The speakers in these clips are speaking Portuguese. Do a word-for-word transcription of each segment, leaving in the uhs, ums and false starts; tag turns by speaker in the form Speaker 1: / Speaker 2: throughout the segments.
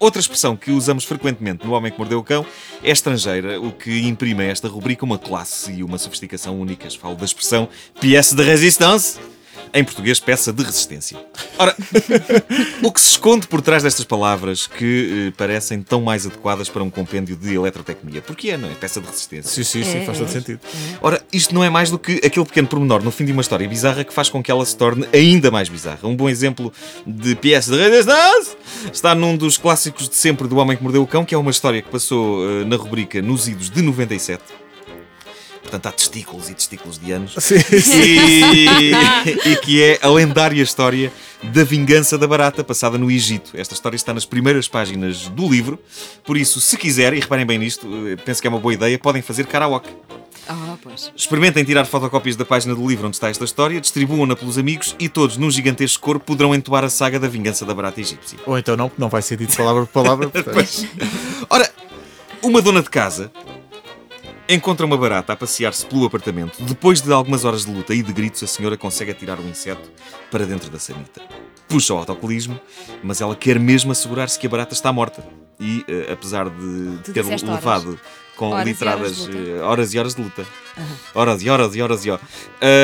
Speaker 1: Outra expressão que usamos frequentemente no Homem que Mordeu o Cão é estrangeira, o que imprime a esta rubrica uma classe e uma sofisticação únicas. Falo da expressão pièce de résistance, em português, peça de resistência. Ora, o que se esconde por trás destas palavras que eh, parecem tão mais adequadas para um compêndio de eletrotecnia? Porque é, não é? Peça de resistência.
Speaker 2: Sim, sim, sim,
Speaker 3: É,
Speaker 2: faz
Speaker 3: é.
Speaker 2: todo sentido.
Speaker 1: Ora, isto não é mais do que aquele pequeno pormenor no fim de uma história bizarra que faz com que ela se torne ainda mais bizarra. Um bom exemplo de pièce de résistance está num dos clássicos de sempre do Homem que Mordeu o Cão, que é uma história que passou eh, na rubrica Nos Idos de noventa e sete. Portanto, há testículos e testículos de anos.
Speaker 2: Sim, sim.
Speaker 1: E, e que é a lendária história da vingança da barata, passada no Egito. Esta história está nas primeiras páginas do livro. Por isso, se quiserem, e reparem bem nisto, penso que é uma boa ideia, podem fazer karaoke.
Speaker 3: Ah, pois.
Speaker 1: Experimentem tirar fotocópias da página do livro onde está esta história, distribuam-na pelos amigos e todos, num gigantesco coro, poderão entoar a saga da vingança da barata egípcia.
Speaker 2: Ou então não, não vai ser dito palavra por palavra. Portanto...
Speaker 1: Pois. Ora, uma dona de casa encontra uma barata a passear-se pelo apartamento. Depois de algumas horas de luta e de gritos, a senhora consegue atirar o inseto para dentro da sanita. Puxa o autocolismo, mas ela quer mesmo assegurar-se que a barata está morta. E, uh, apesar de
Speaker 3: Tu
Speaker 1: ter
Speaker 3: disseste
Speaker 1: levado
Speaker 3: horas.
Speaker 1: com
Speaker 3: Horas e
Speaker 1: litradas
Speaker 3: horas de luta.
Speaker 1: uh, horas e horas de luta.
Speaker 3: Aham.
Speaker 1: Horas e horas e horas e horas.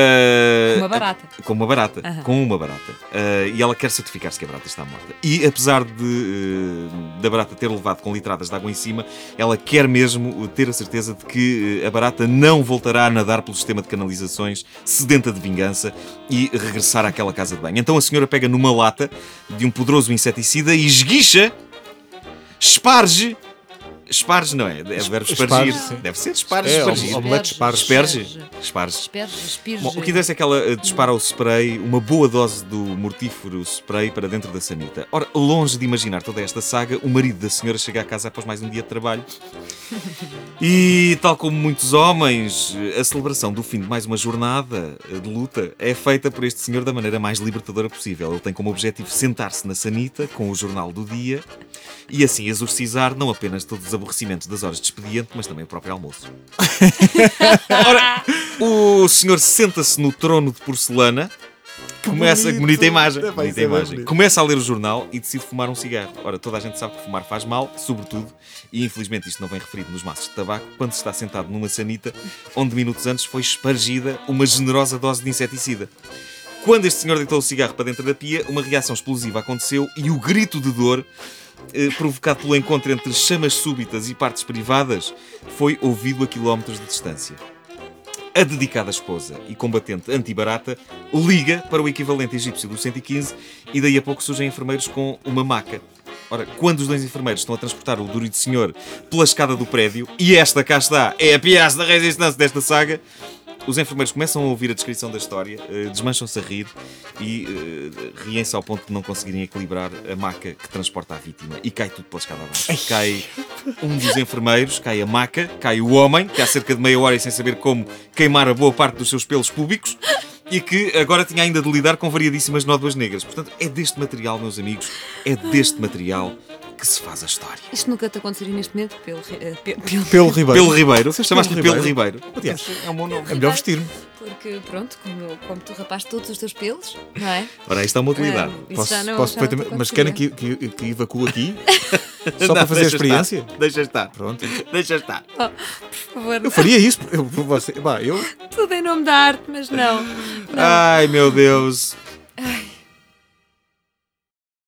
Speaker 1: Uh,
Speaker 3: Uma barata.
Speaker 1: Com uma barata.
Speaker 3: Aham.
Speaker 1: Com uma barata. Uh, e ela quer certificar-se que a barata está morta. E apesar de uh, da barata ter levado com litradas de água em cima, ela quer mesmo ter a certeza de que uh, a barata não voltará a nadar pelo sistema de canalizações sedenta de vingança e regressar àquela casa de banho. Então a senhora pega numa lata de um poderoso inseticida e esguicha, esparge. Esparge, não é? É o verbo espargir.
Speaker 2: Esparge, sim.
Speaker 1: Deve ser esparge,
Speaker 2: É,
Speaker 1: espargir.
Speaker 2: omelete de esparge.
Speaker 1: Esparge. Esparge.
Speaker 3: Esparge, espirge.
Speaker 1: Bom, o que interessa é que ela uh, dispara o spray, uma boa dose do mortífero spray para dentro da sanita. Ora, longe de imaginar toda esta saga, o marido da senhora chega a casa após mais um dia de trabalho. E, tal como muitos homens, a celebração do fim de mais uma jornada de luta é feita por este senhor da maneira mais libertadora possível. Ele tem como objetivo sentar-se na sanita com o jornal do dia e assim exorcizar não apenas todos os aborrecimentos das horas de expediente, mas também o próprio almoço. Ora, o senhor senta-se no trono de porcelana, começa,
Speaker 2: bonito.
Speaker 1: bonita imagem,
Speaker 2: Vai
Speaker 1: bonita
Speaker 2: ser bem
Speaker 1: imagem.
Speaker 2: bonito.
Speaker 1: Começa a ler o jornal e decide fumar um cigarro. Ora, toda a gente sabe que fumar faz mal, sobretudo, e infelizmente isto não vem referido nos maços de tabaco, quando se está sentado numa sanita onde minutos antes foi espargida uma generosa dose de inseticida. Quando este senhor deitou o cigarro para dentro da pia, uma reação explosiva aconteceu e o grito de dor, eh, provocado pelo encontro entre chamas súbitas e partes privadas, foi ouvido a quilómetros de distância. A dedicada esposa e combatente anti-barata liga para o equivalente egípcio do cento e quinze e daí a pouco surgem enfermeiros com uma maca. Ora, quando os dois enfermeiros estão a transportar o durido senhor pela escada do prédio, e esta cá está, é a pièce da resistência desta saga, os enfermeiros começam a ouvir a descrição da história, eh, desmancham-se a rir e eh, riem-se ao ponto de não conseguirem equilibrar a maca que transporta a vítima. E cai tudo pela escada abaixo. Cai um dos enfermeiros, cai a maca, cai o homem, que há cerca de meia hora e sem saber como queimar a boa parte dos seus pelos públicos, e que agora tinha ainda de lidar com variadíssimas nódoas negras. Portanto, é deste material, meus amigos, é deste material que se faz a história.
Speaker 3: Isto nunca te aconteceria neste momento pelo, eh, pe- pelo,
Speaker 2: Pelo Ribeiro.
Speaker 1: Pelo Ribeiro.
Speaker 2: Disseste
Speaker 1: Chamaste-lhe
Speaker 2: Pelo
Speaker 1: Pelo Ribeiro.
Speaker 2: Aliás,
Speaker 1: É um bom nome.
Speaker 2: é melhor vestir-me.
Speaker 3: Porque, pronto, como, eu- como tu rapaste todos os teus pelos, não é?
Speaker 1: Ora, isto é uma utilidade.
Speaker 3: Ah, isso
Speaker 2: Posso,
Speaker 3: já não,
Speaker 2: posso
Speaker 3: já não te
Speaker 2: perfeitamente. Mas querem
Speaker 3: aconteceria.
Speaker 2: que, que, que evacue aqui? Só
Speaker 1: Não,
Speaker 2: para fazer a
Speaker 1: deixa
Speaker 2: experiência?
Speaker 1: estar. Deixa estar.
Speaker 2: Pronto.
Speaker 1: Deixa estar.
Speaker 3: Oh, por favor,
Speaker 2: Eu faria isso. Eu, você, bah, eu
Speaker 3: tudo em nome da arte, mas não. não.
Speaker 1: Ai, meu Deus.